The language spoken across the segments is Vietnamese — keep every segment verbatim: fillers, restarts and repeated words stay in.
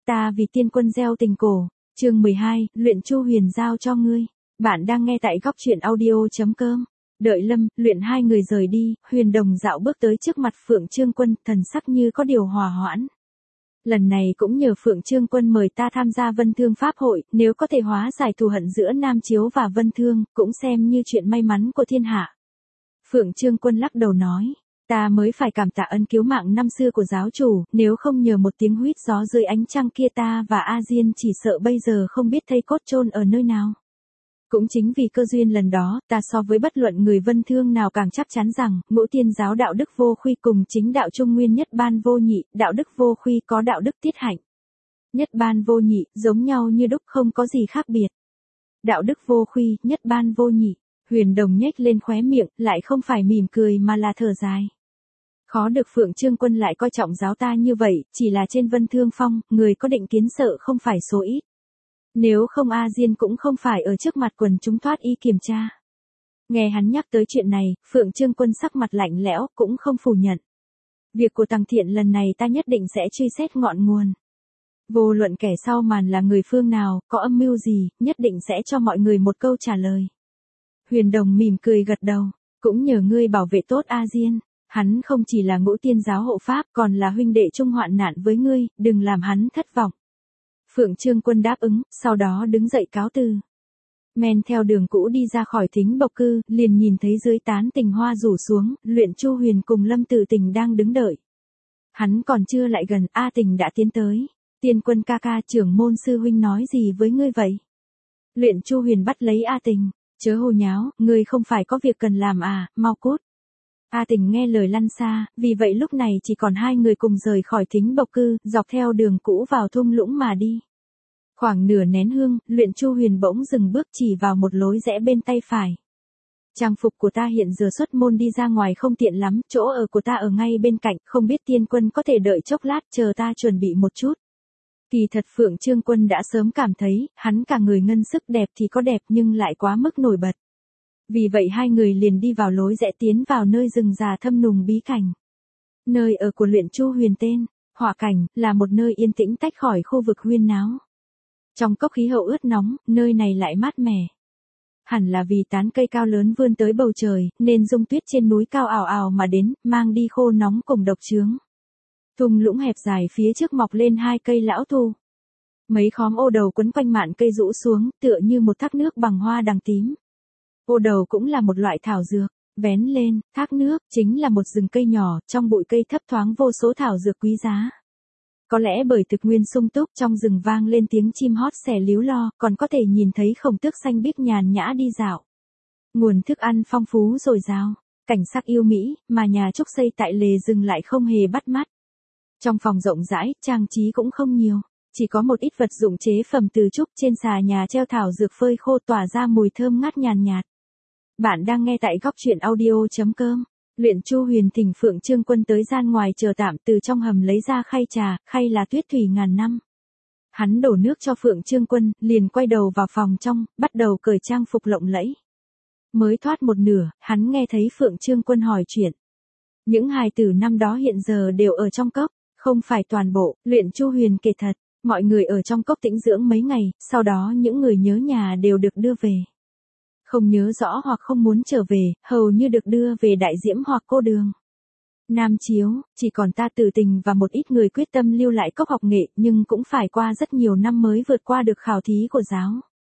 Ta vì tiên quân gieo tình cổ, chương mười hai, luyện Chu Huyền giao cho ngươi. Bạn đang nghe tại góc truyện audio.com. Đợi Lâm, Luyện hai người rời đi, Huyền Đồng dạo bước tới trước mặt Phượng Trương Quân, thần sắc như có điều hòa hoãn. Lần này cũng nhờ Phượng Trương Quân mời ta tham gia Vân Thương Pháp hội, nếu có thể hóa giải thù hận giữa Nam Chiếu và Vân Thương, cũng xem như chuyện may mắn của thiên hạ. Phượng Trương Quân lắc đầu nói, ta mới phải cảm tạ ân cứu mạng năm xưa của giáo chủ, nếu không nhờ một tiếng huýt gió dưới ánh trăng kia ta và A Diên chỉ sợ bây giờ không biết thây cốt chôn ở nơi nào. Cũng chính vì cơ duyên lần đó, ta so với bất luận người Vân Thương nào càng chắc chắn rằng, Ngũ Tiên giáo đạo đức vô khuy cùng chính đạo trung nguyên nhất ban vô nhị, đạo đức vô khuy có đạo đức tiết hạnh. Nhất ban vô nhị, giống nhau như đúc không có gì khác biệt. Đạo đức vô khuy, nhất ban vô nhị. Huyền Đồng nhếch lên khóe miệng, lại không phải mỉm cười mà là thở dài. Khó được Phượng Trương Quân lại coi trọng giáo ta như vậy, chỉ là trên Vân Thương Phong, người có định kiến sợ không phải số ít. Nếu không A Diên cũng không phải ở trước mặt quần chúng thoát y kiểm tra. Nghe hắn nhắc tới chuyện này, Phượng Trương Quân sắc mặt lạnh lẽo, cũng không phủ nhận. Việc của Tằng Thiện lần này ta nhất định sẽ truy xét ngọn nguồn. Vô luận kẻ sau màn là người phương nào, có âm mưu gì, nhất định sẽ cho mọi người một câu trả lời. Huyền Đồng mỉm cười gật đầu, cũng nhờ ngươi bảo vệ tốt A Diên. Hắn không chỉ là Ngũ Tiên giáo hộ pháp, còn là huynh đệ chung hoạn nạn với ngươi, đừng làm hắn thất vọng. Phượng Trương Quân đáp ứng, sau đó đứng dậy cáo từ. Men theo đường cũ đi ra khỏi thính bộc cư, liền nhìn thấy dưới tán tình hoa rủ xuống, Luyện Chu Huyền cùng Lâm Tử Tình đang đứng đợi. Hắn còn chưa lại gần, A Tình đã tiến tới. Tiên Quân ca ca, trưởng môn sư huynh nói gì với ngươi vậy? Luyện Chu Huyền bắt lấy A Tình, chớ hồ nháo, ngươi không phải có việc cần làm à, mau cút. A Tình nghe lời lăn xa, vì vậy lúc này chỉ còn hai người cùng rời khỏi thính bộc cư, dọc theo đường cũ vào thung lũng mà đi. Khoảng nửa nén hương, Luyện Chu Huyền bỗng dừng bước chỉ vào một lối rẽ bên tay phải. Trang phục của ta hiện giờ xuất môn đi ra ngoài không tiện lắm, chỗ ở của ta ở ngay bên cạnh, không biết tiên quân có thể đợi chốc lát chờ ta chuẩn bị một chút. Kỳ thật Phượng Trương Quân đã sớm cảm thấy, hắn cả người ngân sức đẹp thì có đẹp nhưng lại quá mức nổi bật. Vì vậy hai người liền đi vào lối rẽ tiến vào nơi rừng già thâm nùng bí cảnh. Nơi ở của Luyện Chu Huyền tên, Hỏa Cảnh, là một nơi yên tĩnh tách khỏi khu vực huyên náo. Trong cốc khí hậu ướt nóng, nơi này lại mát mẻ. Hẳn là vì tán cây cao lớn vươn tới bầu trời, nên dung tuyết trên núi cao ào ào mà đến, mang đi khô nóng cùng độc chướng. Thung lũng hẹp dài phía trước mọc lên hai cây lão thu. Mấy khóm ô đầu quấn quanh mạn cây rũ xuống, tựa như một thác nước bằng hoa đằng tím. Ô đầu cũng là một loại thảo dược, vén lên, thác nước, chính là một rừng cây nhỏ, trong bụi cây thấp thoáng vô số thảo dược quý giá. Có lẽ bởi thực nguyên sung túc, trong rừng vang lên tiếng chim hót xẻ líu lo, còn có thể nhìn thấy khổng tước xanh biếc nhàn nhã đi dạo. Nguồn thức ăn phong phú dồi dào, cảnh sắc yêu mỹ, mà nhà trúc xây tại lề rừng lại không hề bắt mắt. Trong phòng rộng rãi, trang trí cũng không nhiều, chỉ có một ít vật dụng chế phẩm từ trúc, trên xà nhà treo thảo dược phơi khô tỏa ra mùi thơm ngát nhàn nhạt. Bạn đang nghe tại góc truyện audio.com. Luyện Chu Huyền thỉnh Phượng Trương Quân tới gian ngoài chờ tạm, từ trong hầm lấy ra khay trà, khay là tuyết thủy ngàn năm. Hắn đổ nước cho Phượng Trương Quân, liền quay đầu vào phòng trong, bắt đầu cởi trang phục lộng lẫy. Mới thoát một nửa, hắn nghe thấy Phượng Trương Quân hỏi chuyện. Những hài tử năm đó hiện giờ đều ở trong cốc, không phải toàn bộ. Luyện Chu Huyền kể thật, mọi người ở trong cốc tĩnh dưỡng mấy ngày, sau đó những người nhớ nhà đều được đưa về. Không nhớ rõ hoặc không muốn trở về, hầu như được đưa về Đại Diễm hoặc Cô Đường. Nam Chiếu, chỉ còn ta Tử Tình và một ít người quyết tâm lưu lại cốc học nghệ, nhưng cũng phải qua rất nhiều năm mới vượt qua được khảo thí của giáo.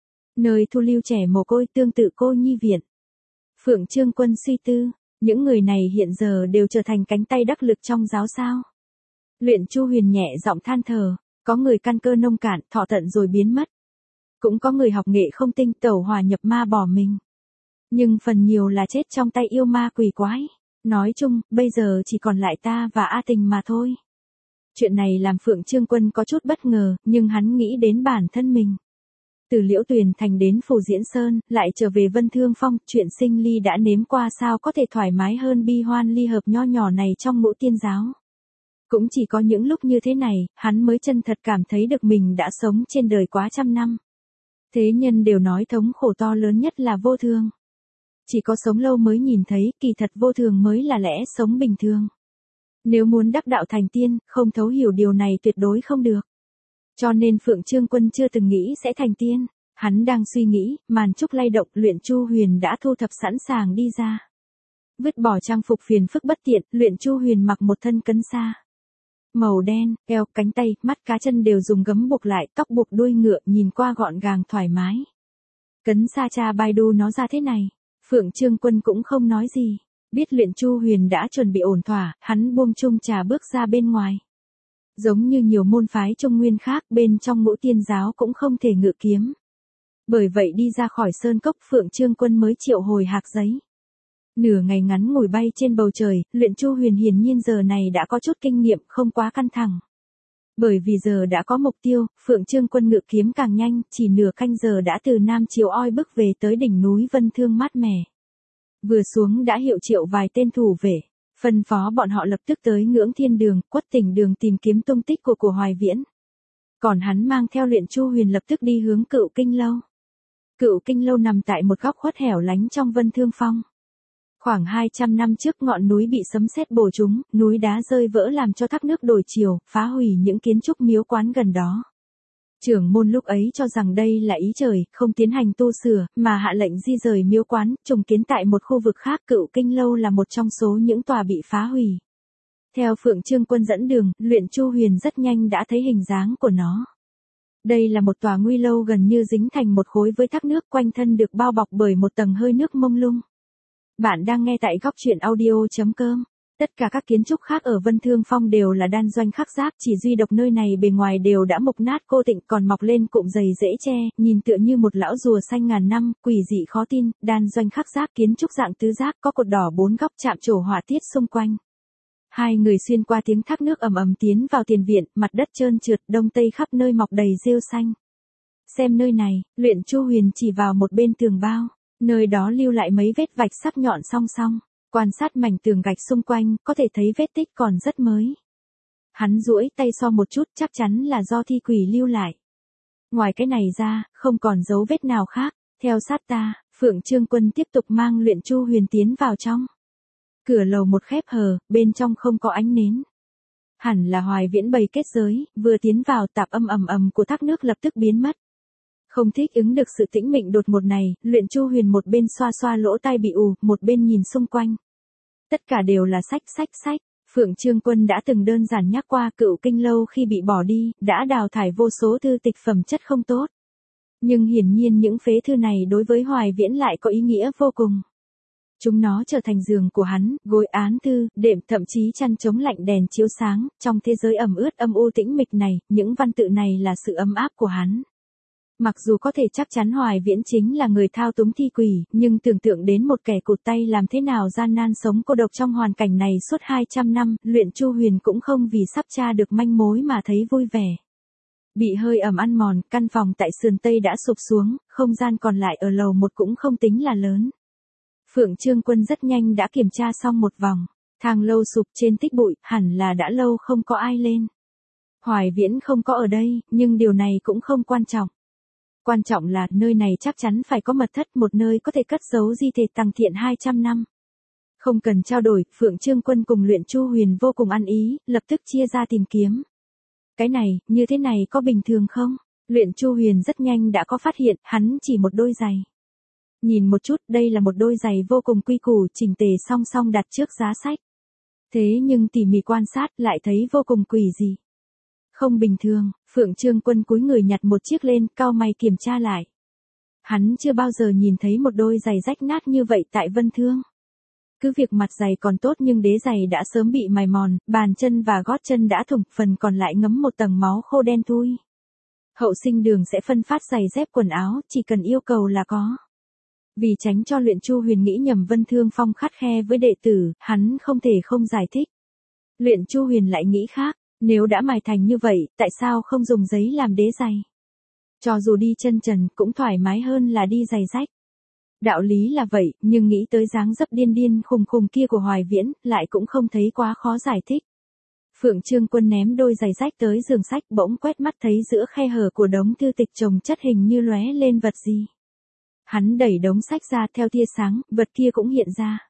Nơi thu lưu trẻ mồ côi tương tự Cô Nhi Viện. Phượng Trương Quân suy tư, những người này hiện giờ đều trở thành cánh tay đắc lực trong giáo sao. Luyện Chu Huyền nhẹ giọng than thở, có người căn cơ nông cạn, thọ tận rồi biến mất. Cũng có người học nghệ không tinh, tẩu hỏa nhập ma bỏ mình. Nhưng phần nhiều là chết trong tay yêu ma quỷ quái. Nói chung, bây giờ chỉ còn lại ta và A Tình mà thôi. Chuyện này làm Phượng Trương Quân có chút bất ngờ, nhưng hắn nghĩ đến bản thân mình. Từ Liễu Tuyền Thành đến Phù Diễn Sơn, lại trở về Vân Thương Phong, chuyện sinh ly đã nếm qua, sao có thể thoải mái hơn bi hoan ly hợp nho nhỏ này trong Ngũ Tiên giáo. Cũng chỉ có những lúc như thế này, hắn mới chân thật cảm thấy được mình đã sống trên đời quá trăm năm. Thế nhân đều nói thống khổ to lớn nhất là vô thường. Chỉ có sống lâu mới nhìn thấy, kỳ thật vô thường mới là lẽ sống bình thường. Nếu muốn đắc đạo thành tiên, không thấu hiểu điều này tuyệt đối không được. Cho nên Phượng Trương Quân chưa từng nghĩ sẽ thành tiên. Hắn đang suy nghĩ, màn trúc lay động, Luyện Chu Huyền đã thu thập sẵn sàng đi ra. Vứt bỏ trang phục phiền phức bất tiện, Luyện Chu Huyền mặc một thân cấn sa màu đen, eo, cánh tay, mắt cá chân đều dùng gấm buộc lại, tóc buộc đuôi ngựa, nhìn qua gọn gàng thoải mái. Cấn sa cha Baidu nó ra thế này, Phượng Trương Quân cũng không nói gì. Biết Luyện Chu Huyền đã chuẩn bị ổn thỏa, hắn buông chung trà bước ra bên ngoài. Giống như nhiều môn phái Trung Nguyên khác, bên trong Ngũ Tiên giáo cũng không thể ngự kiếm. Bởi vậy đi ra khỏi sơn cốc, Phượng Trương Quân mới triệu hồi hạc giấy. Nửa ngày ngắn ngủi bay trên bầu trời, Luyện Chu Huyền hiển nhiên giờ này đã có chút kinh nghiệm, không quá căng thẳng. Bởi vì giờ đã có mục tiêu, Phượng Trương Quân ngự kiếm càng nhanh, chỉ nửa canh giờ đã từ Nam Chiều oi bức về tới đỉnh núi Vân Thương mát mẻ. Vừa xuống đã hiệu triệu vài tên thủ vệ, phân phó bọn họ lập tức tới Ngưỡng Thiên Đường, Quất Tỉnh Đường tìm kiếm tung tích của của Hoài Viễn. Còn hắn mang theo Luyện Chu Huyền lập tức đi hướng Cựu Kinh Lâu. Cựu Kinh Lâu nằm tại một góc khuất hẻo lánh trong Vân Thương Phong. Khoảng hai trăm năm trước ngọn núi bị sấm sét bổ trúng, núi đá rơi vỡ làm cho thác nước đổi chiều, phá hủy những kiến trúc miếu quán gần đó. Trưởng môn lúc ấy cho rằng đây là ý trời, không tiến hành tu sửa, mà hạ lệnh di rời miếu quán, trùng kiến tại một khu vực khác. Cựu Kinh Lâu là một trong số những tòa bị phá hủy. Theo Phượng Trương Quân dẫn đường, Luyện Chu Huyền rất nhanh đã thấy hình dáng của nó. Đây là một tòa nguy lâu gần như dính thành một khối với thác nước, quanh thân được bao bọc bởi một tầng hơi nước mông lung. Bạn đang nghe tại góc truyện audio chấm com. Tất cả các kiến trúc khác ở Vân Thương Phong đều là đan doanh khắc giáp, chỉ duy độc nơi này bề ngoài đều đã mục nát cô tịnh, còn mọc lên cụm dày dễ che, nhìn tựa như một lão rùa xanh ngàn năm, quỷ dị khó tin. Đan doanh khắc giáp kiến trúc dạng tứ giác, có cột đỏ bốn góc chạm trổ họa tiết xung quanh. Hai người xuyên qua tiếng thác nước ầm ầm tiến vào tiền viện, mặt đất trơn trượt, đông tây khắp nơi mọc đầy rêu xanh. Xem nơi này, Luyện Chu Huyền chỉ vào một bên tường bao, nơi đó lưu lại mấy vết vạch sắc nhọn song song. Quan sát mảnh tường gạch xung quanh, có thể thấy vết tích còn rất mới. Hắn duỗi tay so một chút, chắc chắn là do thi quỷ lưu lại. Ngoài cái này ra, không còn dấu vết nào khác. Theo sát ta, Phượng Trương Quân tiếp tục mang Luyện Chu Huyền tiến vào trong. Cửa lầu một khép hờ, bên trong không có ánh nến. Hẳn là Hoài Viễn bày kết giới, vừa tiến vào tạp âm ầm ầm của thác nước lập tức biến mất. Không thích ứng được sự tĩnh mịch đột ngột này, Luyện Chu Huyền một bên xoa xoa lỗ tai bị ù, một bên nhìn xung quanh. Tất cả đều là sách sách sách. Phượng Trương Quân đã từng đơn giản nhắc qua Cựu Kinh Lâu khi bị bỏ đi, đã đào thải vô số thư tịch phẩm chất không tốt. Nhưng hiển nhiên những phế thư này đối với Hoài Viễn lại có ý nghĩa vô cùng. Chúng nó trở thành giường của hắn, gối án thư, đệm, thậm chí chăn chống lạnh đèn chiếu sáng. Trong thế giới ẩm ướt âm u tĩnh mịch này, những văn tự này là sự ấm áp của hắn. Mặc dù có thể chắc chắn Hoài Viễn chính là người thao túng thi quỷ, nhưng tưởng tượng đến một kẻ cụt tay làm thế nào gian nan sống cô độc trong hoàn cảnh này suốt hai trăm năm, Luyện Chu Huyền cũng không vì sắp tra được manh mối mà thấy vui vẻ. Bị hơi ẩm ăn mòn, căn phòng tại sườn Tây đã sụp xuống, không gian còn lại ở lầu một cũng không tính là lớn. Phượng Trương Quân rất nhanh đã kiểm tra xong một vòng, thang lâu sụp trên tích bụi, hẳn là đã lâu không có ai lên. Hoài Viễn không có ở đây, nhưng điều này cũng không quan trọng. Quan trọng là nơi này chắc chắn phải có mật thất, một nơi có thể cất giấu di thể Tằng Thiện hai trăm năm. Không cần trao đổi, Phượng Trương Quân cùng Luyện Chu Huyền vô cùng ăn ý, lập tức chia ra tìm kiếm. Cái này, như thế này có bình thường không? Luyện Chu Huyền rất nhanh đã có phát hiện, hắn chỉ một đôi giày. Nhìn một chút, đây là một đôi giày vô cùng quy củ, chỉnh tề song song đặt trước giá sách. Thế nhưng tỉ mỉ quan sát lại thấy vô cùng quỷ dị. Không bình thường, Phượng Trương Quân cúi người nhặt một chiếc lên, cau mày kiểm tra lại. Hắn chưa bao giờ nhìn thấy một đôi giày rách nát như vậy tại Vân Thương. Cứ việc mặt giày còn tốt nhưng đế giày đã sớm bị mài mòn, bàn chân và gót chân đã thủng, phần còn lại ngấm một tầng máu khô đen thui. Hậu sinh đường sẽ phân phát giày dép quần áo, chỉ cần yêu cầu là có. Vì tránh cho Luyện Chu Huyền nghĩ nhầm Vân Thương Phong khắt khe với đệ tử, hắn không thể không giải thích. Luyện Chu Huyền lại nghĩ khác. Nếu đã mài thành như vậy, tại sao không dùng giấy làm đế giày? Cho dù đi chân trần cũng thoải mái hơn là đi giày rách. Đạo lý là vậy, nhưng nghĩ tới dáng dấp điên điên khùng khùng kia của Hoài Viễn, lại cũng không thấy quá khó giải thích. Phượng Trương Quân ném đôi giày rách tới giường sách, bỗng quét mắt thấy giữa khe hở của đống thư tịch chồng chất hình như lóe lên vật gì. Hắn đẩy đống sách ra, theo tia sáng, vật kia cũng hiện ra.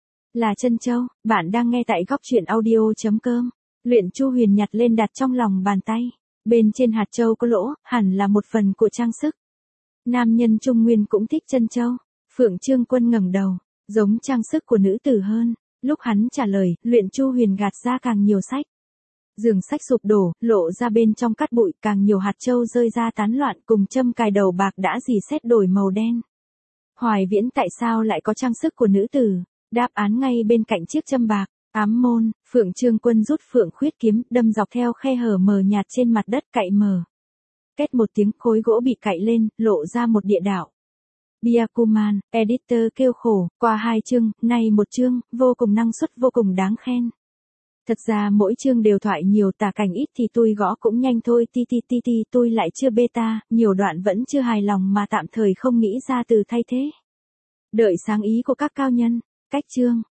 Là Trân Châu. Bạn đang nghe tại góc truyện audio chấm com. Luyện Chu Huyền nhặt lên đặt trong lòng bàn tay. Bên trên hạt châu có lỗ, hẳn là một phần của trang sức. Nam nhân Trung Nguyên cũng thích chân châu. Phượng Trương Quân ngẩng đầu, giống trang sức của nữ tử hơn. Lúc hắn trả lời, Luyện Chu Huyền gạt ra càng nhiều sách. Giường sách sụp đổ, lộ ra bên trong cát bụi, càng nhiều hạt châu rơi ra tán loạn, cùng châm cài đầu bạc đã dì xét đổi màu đen. Hoài Viễn tại sao lại có trang sức của nữ tử? Đáp án ngay bên cạnh chiếc châm bạc. Ám môn, Phượng Trương Quân rút Phượng Khuyết kiếm, đâm dọc theo khe hở mờ nhạt trên mặt đất, cạy mờ. Két một tiếng, khối gỗ bị cạy lên, lộ ra một địa đạo. Byakuman, editor kêu khổ, qua hai chương, nay một chương, vô cùng năng suất, vô cùng đáng khen. Thật ra mỗi chương đều thoại nhiều, tả cảnh ít thì tôi gõ cũng nhanh thôi, ti ti ti ti, tôi lại chưa beta, nhiều đoạn vẫn chưa hài lòng mà tạm thời không nghĩ ra từ thay thế. Đợi sáng ý của các cao nhân. Cách chương.